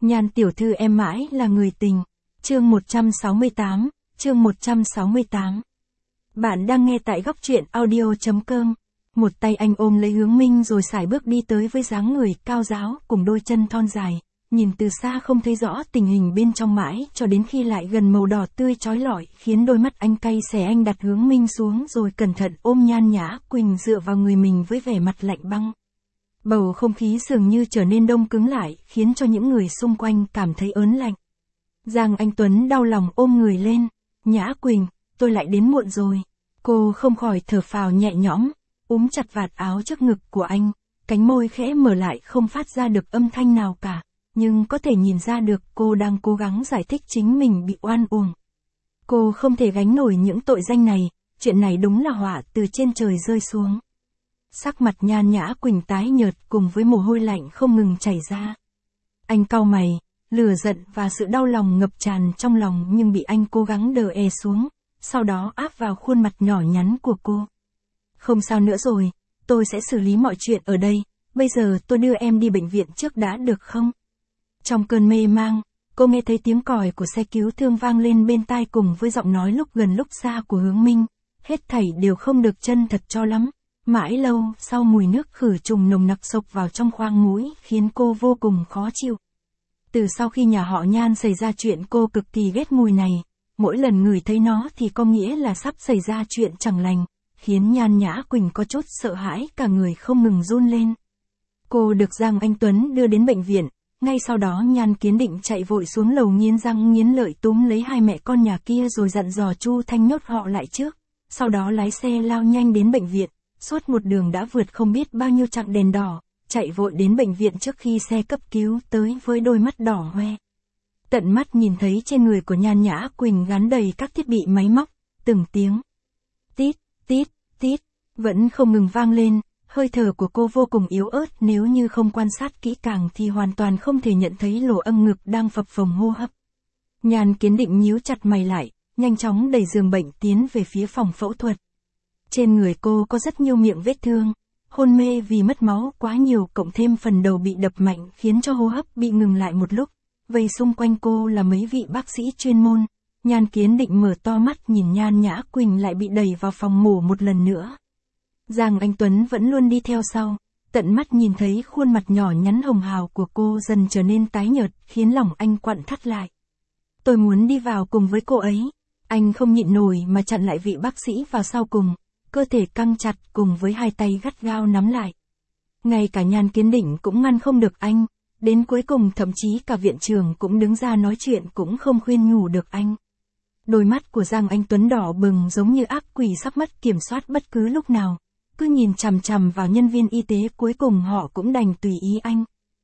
Nhan tiểu thư em mãi là người tình. Chương 168, chương 168. Bạn đang nghe tại góc truyện audio.com. Một tay anh ôm lấy Hướng Minh rồi sải bước đi tới với dáng người cao ráo cùng đôi chân thon dài. Nhìn từ xa không thấy rõ tình hình bên trong mãi cho đến khi lại gần màu đỏ tươi chói lọi khiến đôi mắt anh cay xè. Anh đặt Hướng Minh xuống rồi cẩn thận ôm Nhan Nhã Quỳnh dựa vào người mình với vẻ mặt lạnh băng. Bầu không khí dường như trở nên đông cứng lại khiến cho những người xung quanh cảm thấy ớn lạnh. Giang Anh Tuấn đau lòng ôm người lên. Nhã Quỳnh, tôi lại đến muộn rồi. Cô không khỏi thở phào nhẹ nhõm, úm chặt vạt áo trước ngực của anh, cánh môi khẽ mở lại không phát ra được âm thanh nào cả, nhưng có thể nhìn ra được cô đang cố gắng giải thích chính mình bị oan uổng. Cô không thể gánh nổi những tội danh này, chuyện này đúng là họa từ trên trời rơi xuống. Sắc mặt Nhan Nhã Quỳnh tái nhợt cùng với mồ hôi lạnh không ngừng chảy ra. Anh cau mày, lửa giận và sự đau lòng ngập tràn trong lòng nhưng bị anh cố gắng đè xuống, sau đó áp vào khuôn mặt nhỏ nhắn của cô. Không sao nữa rồi, tôi sẽ xử lý mọi chuyện ở đây, bây giờ tôi đưa em đi bệnh viện trước đã được không? Trong cơn mê mang, cô nghe thấy tiếng còi của xe cứu thương vang lên bên tai cùng với giọng nói lúc gần lúc xa của Hướng Minh, hết thảy đều không được chân thật cho lắm. Mãi lâu sau mùi nước khử trùng nồng nặc xộc vào trong khoang mũi khiến cô vô cùng khó chịu. Từ sau khi nhà họ Nhan xảy ra chuyện cô cực kỳ ghét mùi này, mỗi lần ngửi thấy nó thì có nghĩa là sắp xảy ra chuyện chẳng lành, khiến Nhan Nhã Quỳnh có chút sợ hãi cả người không ngừng run lên. Cô được Giang Anh Tuấn đưa đến bệnh viện, ngay sau đó Nhan Kiến Định chạy vội xuống lầu nghiến răng nghiến lợi túm lấy hai mẹ con nhà kia rồi dặn dò Chu Thanh nhốt họ lại trước, sau đó lái xe lao nhanh đến bệnh viện. Suốt một đường đã vượt không biết bao nhiêu chặng đèn đỏ, chạy vội đến bệnh viện trước khi xe cấp cứu tới với đôi mắt đỏ hoe. Tận mắt nhìn thấy trên người của Nhan Nhã Quỳnh gắn đầy các thiết bị máy móc, từng tiếng tít, tít, tít, vẫn không ngừng vang lên, hơi thở của cô vô cùng yếu ớt, nếu như không quan sát kỹ càng thì hoàn toàn không thể nhận thấy lỗ âm ngực đang phập phồng hô hấp. Nhan Kiến Định nhíu chặt mày lại, nhanh chóng đẩy giường bệnh tiến về phía phòng phẫu thuật. Trên người cô có rất nhiều miệng vết thương, hôn mê vì mất máu quá nhiều cộng thêm phần đầu bị đập mạnh khiến cho hô hấp bị ngừng lại một lúc. Vây xung quanh cô là mấy vị bác sĩ chuyên môn. Nhan Kiến Định mở to mắt nhìn Nhan Nhã Quỳnh lại bị đẩy vào phòng mổ một lần nữa. Giang Anh Tuấn vẫn luôn đi theo sau, tận mắt nhìn thấy khuôn mặt nhỏ nhắn hồng hào của cô dần trở nên tái nhợt khiến lòng anh quặn thắt lại. Tôi muốn đi vào cùng với cô ấy. Anh không nhịn nổi mà chặn lại vị bác sĩ vào sau cùng. Cơ thể căng chặt cùng với hai tay gắt gao nắm lại. Ngay cả Nhan Kiến Định cũng ngăn không được anh, đến cuối cùng thậm chí cả viện trưởng cũng đứng ra nói chuyện cũng không khuyên nhủ được anh. Đôi mắt của Giang Anh Tuấn đỏ bừng giống như ác quỷ sắp mất kiểm soát bất cứ lúc nào, cứ nhìn chằm chằm vào nhân viên y tế, cuối cùng họ cũng đành tùy ý anh.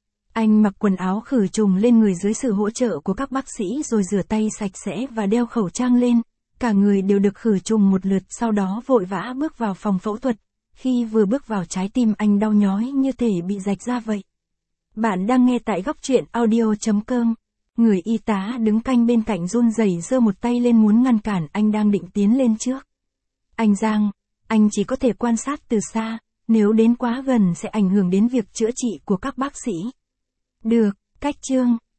Anh mặc quần áo khử trùng lên người dưới sự hỗ trợ của các bác sĩ rồi rửa tay sạch sẽ và đeo khẩu trang lên. Cả người đều được khử trùng một lượt, sau đó vội vã bước vào phòng phẫu thuật. Khi vừa bước vào trái tim anh đau nhói như thể bị rạch ra vậy. Bạn đang nghe tại góc truyện audio.com. Người y tá đứng canh bên cạnh run rẩy giơ một tay lên muốn ngăn cản anh đang định tiến lên trước. Anh Giang, anh chỉ có thể quan sát từ xa, nếu đến quá gần sẽ ảnh hưởng đến việc chữa trị của các bác sĩ. Được, cách chương.